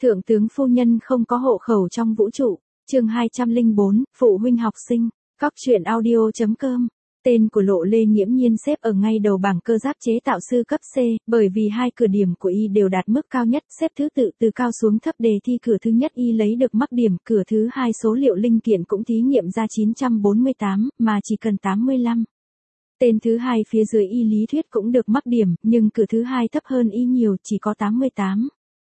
Thượng tướng phu nhân không có hộ khẩu trong vũ trụ. Chương 204, phụ huynh học sinh. Cóc truyện audio.com. Tên của Lộ Lê nghiễm nhiên xếp ở ngay đầu bảng cơ giáp chế tạo sư cấp C, bởi vì hai cửa điểm của y đều đạt mức cao nhất, xếp thứ tự từ cao xuống thấp. Đề thi cửa thứ nhất y lấy được mắc điểm, cửa thứ hai số liệu linh kiện cũng thí nghiệm ra 948, mà chỉ cần 85. Tên thứ hai phía dưới y lý thuyết cũng được mắc điểm, nhưng cửa thứ hai thấp hơn y nhiều, chỉ có 88.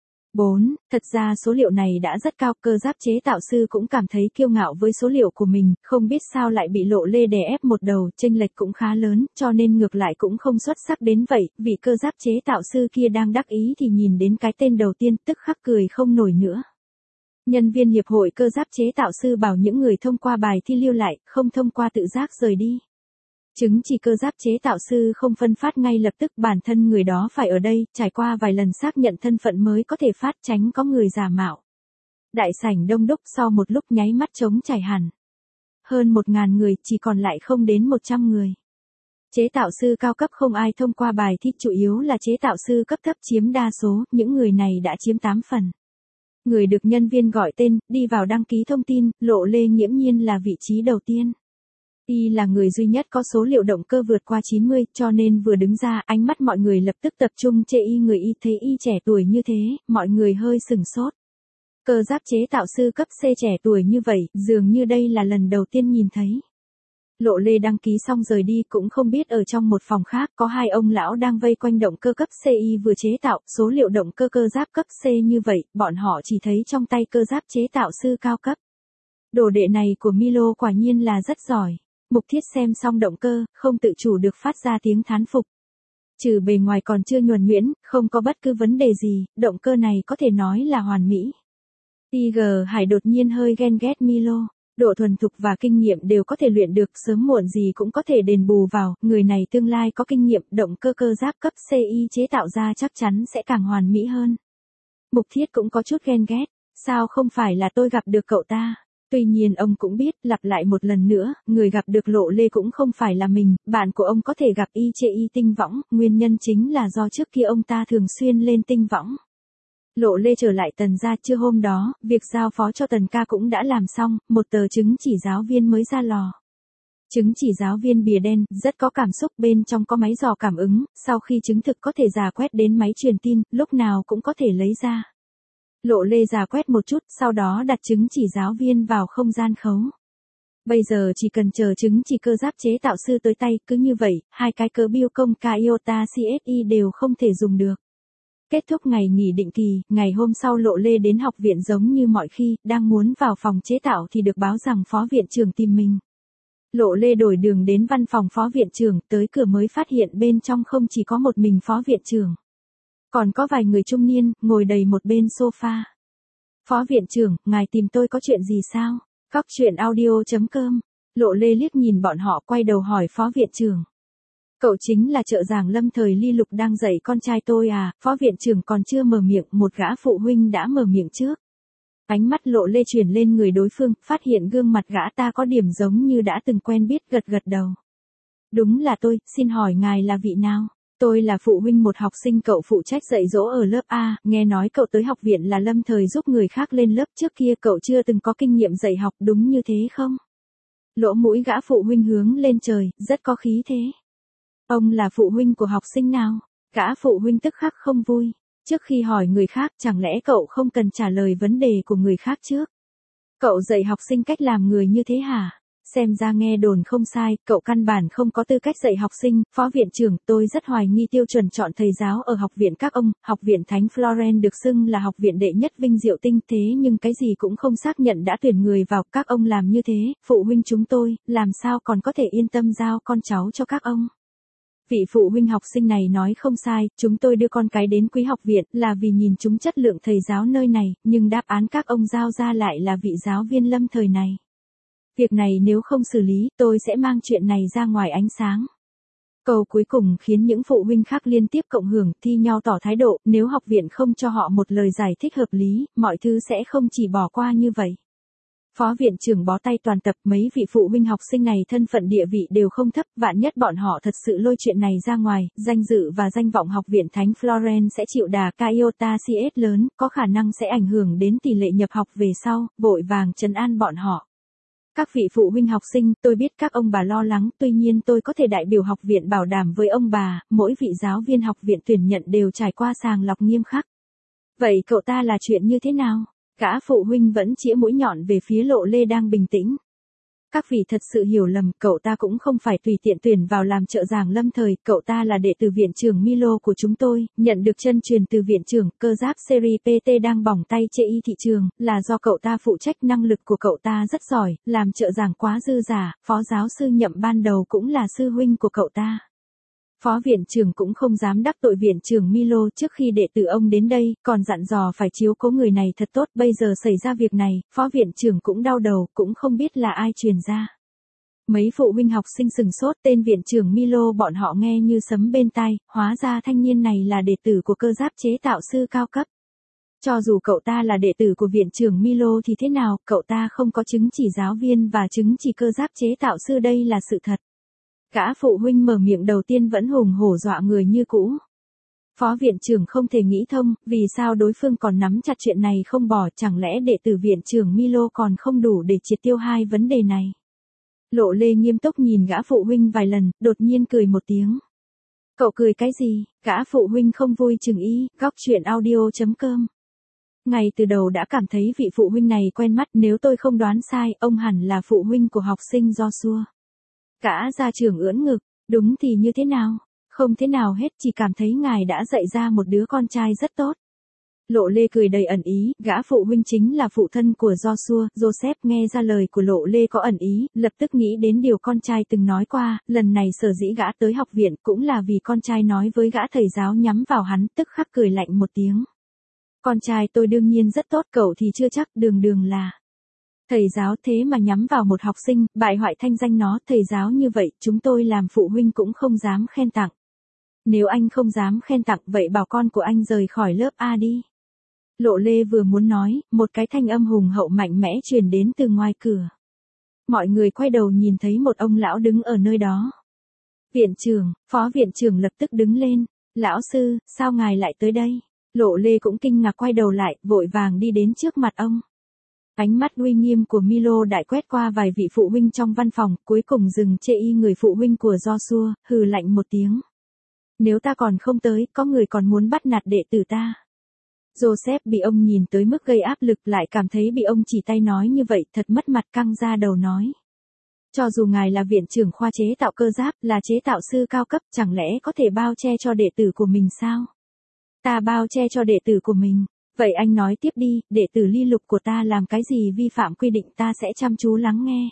4. Thật ra số liệu này đã rất cao, cơ giáp chế tạo sư cũng cảm thấy kiêu ngạo với số liệu của mình, không biết sao lại bị Lộ Lê đè ép một đầu, chênh lệch cũng khá lớn, cho nên ngược lại cũng không xuất sắc đến vậy. Vị cơ giáp chế tạo sư kia đang đắc ý thì nhìn đến cái tên đầu tiên, tức khắc cười không nổi nữa. Nhân viên hiệp hội cơ giáp chế tạo sư bảo những người thông qua bài thi lưu lại, không thông qua tự giác rời đi. Chứng chỉ cơ giáp chế tạo sư không phân phát ngay lập tức, bản thân người đó phải ở đây, trải qua vài lần xác nhận thân phận mới có thể phát, tránh có người giả mạo. Đại sảnh đông đúc, sau một lúc nháy mắt trống trải hẳn. Hơn 1000 người, chỉ còn lại không đến 100 người. Chế tạo sư cao cấp không ai thông qua bài thi, chủ yếu là chế tạo sư cấp thấp chiếm đa số, những người này đã chiếm 8 phần. Người được nhân viên gọi tên, đi vào đăng ký thông tin, Lộ Lê nghiễm nhiên là vị trí đầu tiên. Y là người duy nhất có số liệu động cơ vượt qua 90, cho nên vừa đứng ra, ánh mắt mọi người lập tức tập trung chê y. Người y thấy y trẻ tuổi như thế, mọi người hơi sừng sốt. Cơ giáp chế tạo sư cấp C trẻ tuổi như vậy, dường như đây là lần đầu tiên nhìn thấy. Lộ Lê đăng ký xong rời đi, cũng không biết ở trong một phòng khác có hai ông lão đang vây quanh động cơ cấp C y vừa chế tạo. Số liệu động cơ cơ giáp cấp C như vậy, bọn họ chỉ thấy trong tay cơ giáp chế tạo sư cao cấp. Đồ đệ này của Milo quả nhiên là rất giỏi. Mục Thiết xem xong động cơ, không tự chủ được phát ra tiếng thán phục. Trừ bề ngoài còn chưa nhuần nhuyễn, không có bất cứ vấn đề gì, động cơ này có thể nói là hoàn mỹ. IG Hải đột nhiên hơi ghen ghét Milo. Độ thuần thục và kinh nghiệm đều có thể luyện được, sớm muộn gì cũng có thể đền bù vào, người này tương lai có kinh nghiệm, động cơ cơ giáp cấp CI chế tạo ra chắc chắn sẽ càng hoàn mỹ hơn. Mục Thiết cũng có chút ghen ghét, sao không phải là tôi gặp được cậu ta? Tuy nhiên ông cũng biết, lặp lại một lần nữa, người gặp được Lộ Lê cũng không phải là mình, bạn của ông có thể gặp y chê y tinh võng, nguyên nhân chính là do trước kia ông ta thường xuyên lên tinh võng. Lộ Lê trở lại Tần gia, trưa hôm đó, việc giao phó cho Tần ca cũng đã làm xong, một tờ chứng chỉ giáo viên mới ra lò. Chứng chỉ giáo viên bìa đen, rất có cảm xúc, bên trong có máy dò cảm ứng, sau khi chứng thực có thể dà quét đến máy truyền tin, lúc nào cũng có thể lấy ra. Lộ Lê dà quét một chút, sau đó đặt chứng chỉ giáo viên vào không gian khấu. Bây giờ chỉ cần chờ chứng chỉ cơ giáp chế tạo sư tới tay, cứ như vậy, hai cái cớ biêu công Iota CSI đều không thể dùng được. Kết thúc ngày nghỉ định kỳ, ngày hôm sau Lộ Lê đến học viện giống như mọi khi, đang muốn vào phòng chế tạo thì được báo rằng phó viện trưởng tìm mình. Lộ Lê đổi đường đến văn phòng phó viện trưởng, tới cửa mới phát hiện bên trong không chỉ có một mình phó viện trưởng. Còn có vài người trung niên, ngồi đầy một bên sofa. Phó viện trưởng, ngài tìm tôi có chuyện gì sao? Cóc truyện audio.com. Lộ Lê liếc nhìn bọn họ, quay đầu hỏi phó viện trưởng. Cậu chính là trợ giảng Lâm Thời Ly Lục đang dạy con trai tôi à? Phó viện trưởng còn chưa mở miệng, một gã phụ huynh đã mở miệng trước. Ánh mắt Lộ Lê chuyển lên người đối phương, phát hiện gương mặt gã ta có điểm giống như đã từng quen biết, gật gật đầu. Đúng là tôi, xin hỏi ngài là vị nào? Tôi là phụ huynh một học sinh cậu phụ trách dạy dỗ ở lớp A, nghe nói cậu tới học viện là Lâm Thời giúp người khác lên lớp, trước kia cậu chưa từng có kinh nghiệm dạy học, đúng như thế không? Lỗ mũi gã phụ huynh hướng lên trời, rất có khí thế. Ông là phụ huynh của học sinh nào? Gã phụ huynh tức khắc không vui. Trước khi hỏi người khác, chẳng lẽ cậu không cần trả lời vấn đề của người khác trước? Cậu dạy học sinh cách làm người như thế hả? Xem ra nghe đồn không sai, cậu căn bản không có tư cách dạy học sinh. Phó viện trưởng, tôi rất hoài nghi tiêu chuẩn chọn thầy giáo ở học viện các ông. Học viện Thánh Florence được xưng là học viện đệ nhất vinh diệu tinh, thế nhưng cái gì cũng không xác nhận đã tuyển người vào. Các ông làm như thế, phụ huynh chúng tôi, làm sao còn có thể yên tâm giao con cháu cho các ông? Vị phụ huynh học sinh này nói không sai, chúng tôi đưa con cái đến Quý học viện là vì nhìn chúng chất lượng thầy giáo nơi này, nhưng đáp án các ông giao ra lại là vị giáo viên Lâm Thời này. Việc này nếu không xử lý, tôi sẽ mang chuyện này ra ngoài ánh sáng. Câu cuối cùng khiến những phụ huynh khác liên tiếp cộng hưởng, thi nhau tỏ thái độ, nếu học viện không cho họ một lời giải thích hợp lý, mọi thứ sẽ không chỉ bỏ qua như vậy. Phó viện trưởng bó tay toàn tập, mấy vị phụ huynh học sinh này thân phận địa vị đều không thấp, vạn nhất bọn họ thật sự lôi chuyện này ra ngoài, danh dự và danh vọng học viện Thánh Florence sẽ chịu đà Iota CS lớn, có khả năng sẽ ảnh hưởng đến tỷ lệ nhập học về sau, vội vàng trấn an bọn họ. Các vị phụ huynh học sinh, tôi biết các ông bà lo lắng, tuy nhiên tôi có thể đại biểu học viện bảo đảm với ông bà, mỗi vị giáo viên học viện tuyển nhận đều trải qua sàng lọc nghiêm khắc. Vậy cậu ta là chuyện như thế nào? Gã phụ huynh vẫn chĩa mũi nhọn về phía Lộ Lê đang bình tĩnh. Các vị thật sự hiểu lầm, cậu ta cũng không phải tùy tiện tuyển vào làm trợ giảng lâm thời, cậu ta là đệ tử viện trưởng Milo của chúng tôi, nhận được chân truyền từ viện trưởng, cơ giáp series PT đang bỏng tay chê y thị trường, là do cậu ta phụ trách, năng lực của cậu ta rất giỏi, làm trợ giảng quá dư giả, phó giáo sư nhậm ban đầu cũng là sư huynh của cậu ta. Phó viện trưởng cũng không dám đắc tội viện trưởng Milo, trước khi đệ tử ông đến đây, còn dặn dò phải chiếu cố người này thật tốt, bây giờ xảy ra việc này, phó viện trưởng cũng đau đầu, cũng không biết là ai truyền ra. Mấy phụ huynh học sinh sừng sốt, tên viện trưởng Milo bọn họ nghe như sấm bên tai, hóa ra thanh niên này là đệ tử của cơ giáp chế tạo sư cao cấp. Cho dù cậu ta là đệ tử của viện trưởng Milo thì thế nào, cậu ta không có chứng chỉ giáo viên và chứng chỉ cơ giáp chế tạo sư, đây là sự thật. Gã phụ huynh mở miệng đầu tiên vẫn hùng hổ dọa người như cũ. Phó viện trưởng không thể nghĩ thông, vì sao đối phương còn nắm chặt chuyện này không bỏ, chẳng lẽ đệ tử viện trưởng Milo còn không đủ để triệt tiêu hai vấn đề này. Lộ Lê nghiêm túc nhìn gã phụ huynh vài lần, đột nhiên cười một tiếng. Cậu cười cái gì? Gã phụ huynh không vui chừng ý, góc chuyện audio.com. Ngay từ đầu đã cảm thấy vị phụ huynh này quen mắt, nếu tôi không đoán sai, ông hẳn là phụ huynh của học sinh Joshua. Cả gia trưởng ưỡn ngực, đúng thì như thế nào? Không thế nào hết, chỉ cảm thấy ngài đã dạy ra một đứa con trai rất tốt. Lộ Lê cười đầy ẩn ý, gã phụ huynh chính là phụ thân của Joshua. Joseph nghe ra lời của Lộ Lê có ẩn ý, lập tức nghĩ đến điều con trai từng nói qua, lần này sở dĩ gã tới học viện cũng là vì con trai nói với gã thầy giáo nhắm vào hắn, tức khắc cười lạnh một tiếng. Con trai tôi đương nhiên rất tốt, cậu thì chưa chắc, đường là thầy giáo, thế mà nhắm vào một học sinh, bại hoại thanh danh nó, thầy giáo như vậy, chúng tôi làm phụ huynh cũng không dám khen tặng. Nếu anh không dám khen tặng, vậy bảo con của anh rời khỏi lớp A đi. Lộ Lê vừa muốn nói, một cái thanh âm hùng hậu mạnh mẽ truyền đến từ ngoài cửa. Mọi người quay đầu nhìn thấy một ông lão đứng ở nơi đó. Viện trưởng, phó viện trưởng lập tức đứng lên. Lão sư, sao ngài lại tới đây? Lộ Lê cũng kinh ngạc quay đầu lại, vội vàng đi đến trước mặt ông. Ánh mắt uy nghiêm của Milo đại quét qua vài vị phụ huynh trong văn phòng, cuối cùng dừng chê y người phụ huynh của Joshua, hừ lạnh một tiếng. Nếu ta còn không tới, có người còn muốn bắt nạt đệ tử ta. Joseph bị ông nhìn tới mức gây áp lực, lại cảm thấy bị ông chỉ tay nói như vậy, thật mất mặt, căng ra đầu nói. Cho dù ngài là viện trưởng khoa chế tạo cơ giáp, là chế tạo sư cao cấp, chẳng lẽ có thể bao che cho đệ tử của mình sao? Ta bao che cho đệ tử của mình. Vậy anh nói tiếp đi, đệ tử ly lục của ta làm cái gì vi phạm quy định, ta sẽ chăm chú lắng nghe.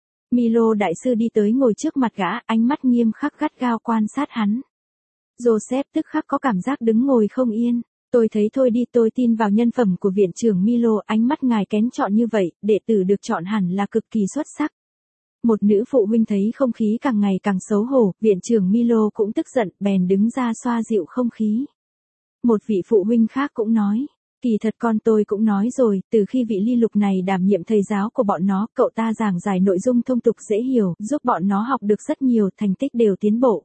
Milo đại sư đi tới ngồi trước mặt gã, ánh mắt nghiêm khắc gắt gao quan sát hắn. Joseph tức khắc có cảm giác đứng ngồi không yên. Tôi thấy thôi đi, tôi tin vào nhân phẩm của viện trưởng Milo, ánh mắt ngài kén chọn như vậy, đệ tử được chọn hẳn là cực kỳ xuất sắc. Một nữ phụ huynh thấy không khí càng ngày càng xấu hổ, viện trưởng Milo cũng tức giận, bèn đứng ra xoa dịu không khí. Một vị phụ huynh khác cũng nói, kỳ thật con tôi cũng nói rồi, từ khi vị ly lục này đảm nhiệm thầy giáo của bọn nó, cậu ta giảng giải nội dung thông tục dễ hiểu, giúp bọn nó học được rất nhiều, thành tích đều tiến bộ.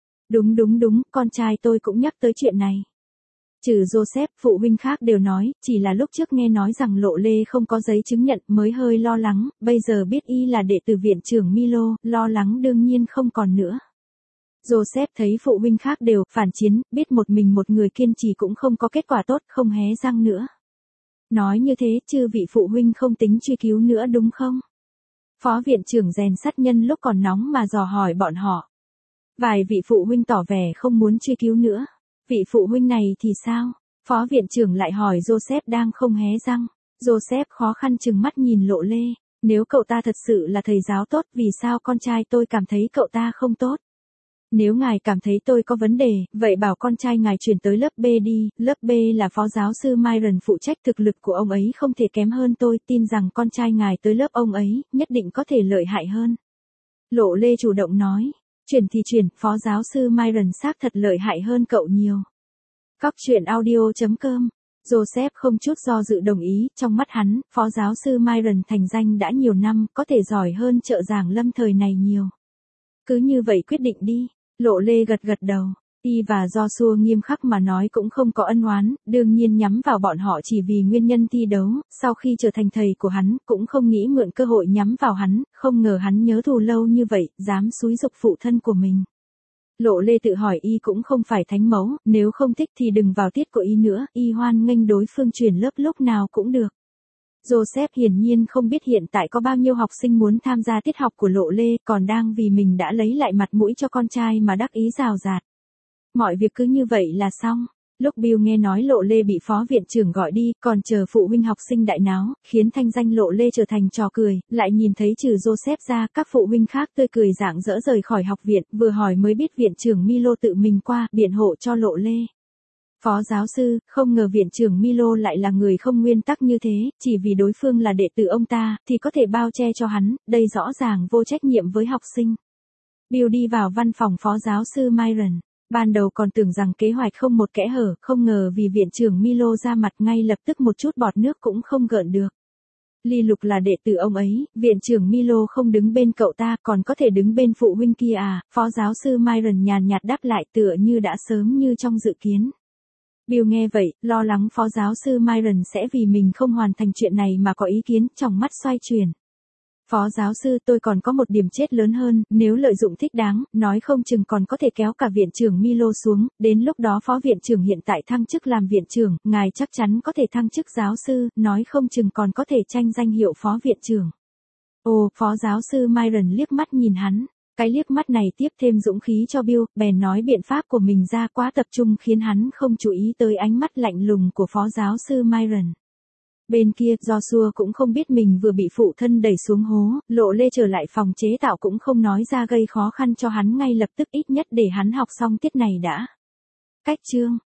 Đúng, con trai tôi cũng nhắc tới chuyện này. Trừ Joseph, phụ huynh khác đều nói, chỉ là lúc trước nghe nói rằng Lộ Lê không có giấy chứng nhận mới hơi lo lắng, bây giờ biết y là đệ tử viện trưởng Milo, lo lắng đương nhiên không còn nữa. Joseph thấy phụ huynh khác đều phản chiến, biết một mình một người kiên trì cũng không có kết quả tốt, không hé răng nữa. Nói như thế, chư vị phụ huynh không tính truy cứu nữa đúng không? Phó viện trưởng rèn sắt nhân lúc còn nóng mà dò hỏi bọn họ. Vài vị phụ huynh tỏ vẻ không muốn truy cứu nữa. Vị phụ huynh này thì sao? Phó viện trưởng lại hỏi Joseph đang không hé răng. Joseph khó khăn chừng mắt nhìn Lộ Lê. Nếu cậu ta thật sự là thầy giáo tốt, vì sao con trai tôi cảm thấy cậu ta không tốt? Nếu ngài cảm thấy tôi có vấn đề, vậy bảo con trai ngài chuyển tới lớp B đi, lớp B là phó giáo sư Myron phụ trách, thực lực của ông ấy không thể kém hơn tôi, tin rằng con trai ngài tới lớp ông ấy, nhất định có thể lợi hại hơn. Lộ Lê chủ động nói, chuyển thì chuyển, phó giáo sư Myron xác thật lợi hại hơn cậu nhiều. Góc chuyện audio.com Joseph không chút do dự đồng ý, trong mắt hắn, phó giáo sư Myron thành danh đã nhiều năm, có thể giỏi hơn trợ giảng Lâm thời này nhiều. Cứ như vậy quyết định đi, Lộ Lê gật gật đầu. Y và Joshua nghiêm khắc mà nói cũng không có ân oán, đương nhiên nhắm vào bọn họ chỉ vì nguyên nhân thi đấu, sau khi trở thành thầy của hắn, cũng không nghĩ mượn cơ hội nhắm vào hắn, không ngờ hắn nhớ thù lâu như vậy, dám xúi giục phụ thân của mình. Lộ Lê tự hỏi Y cũng không phải thánh mẫu, nếu không thích thì đừng vào tiết của Y nữa, Y hoan nghênh đối phương chuyển lớp lúc nào cũng được. Joseph hiển nhiên không biết hiện tại có bao nhiêu học sinh muốn tham gia tiết học của Lộ Lê, còn đang vì mình đã lấy lại mặt mũi cho con trai mà đắc ý rào rạt. Mọi việc cứ như vậy là xong. Lúc Bill nghe nói Lộ Lê bị phó viện trưởng gọi đi, còn chờ phụ huynh học sinh đại náo, khiến thanh danh Lộ Lê trở thành trò cười, lại nhìn thấy trừ Joseph ra, các phụ huynh khác tươi cười rạng rỡ rời khỏi học viện, vừa hỏi mới biết viện trưởng Milo tự mình qua, biện hộ cho Lộ Lê. Phó giáo sư, không ngờ viện trưởng Milo lại là người không nguyên tắc như thế, chỉ vì đối phương là đệ tử ông ta, thì có thể bao che cho hắn, đây rõ ràng vô trách nhiệm với học sinh. Bill đi vào văn phòng phó giáo sư Myron. Ban đầu còn tưởng rằng kế hoạch không một kẽ hở, không ngờ vì viện trưởng Milo ra mặt ngay lập tức một chút bọt nước cũng không gợn được. Ly Lục là đệ tử ông ấy, viện trưởng Milo không đứng bên cậu ta còn có thể đứng bên phụ huynh kia à, phó giáo sư Myron nhàn nhạt đáp lại tựa như đã sớm như trong dự kiến. Bill nghe vậy, lo lắng phó giáo sư Myron sẽ vì mình không hoàn thành chuyện này mà có ý kiến, trong mắt xoay chuyển. Phó giáo sư, tôi còn có một điểm chết lớn hơn, nếu lợi dụng thích đáng, nói không chừng còn có thể kéo cả viện trưởng Milo xuống, đến lúc đó phó viện trưởng hiện tại thăng chức làm viện trưởng, ngài chắc chắn có thể thăng chức giáo sư, nói không chừng còn có thể tranh danh hiệu phó viện trưởng. Ồ, phó giáo sư Myron liếc mắt nhìn hắn, cái liếc mắt này tiếp thêm dũng khí cho Bill, bèn nói biện pháp của mình ra quá tập trung khiến hắn không chú ý tới ánh mắt lạnh lùng của phó giáo sư Myron. Bên kia, Joshua cũng không biết mình vừa bị phụ thân đẩy xuống hố, Lộ Lê trở lại phòng chế tạo cũng không nói ra gây khó khăn cho hắn ngay lập tức, ít nhất để hắn học xong tiết này đã. Cách chương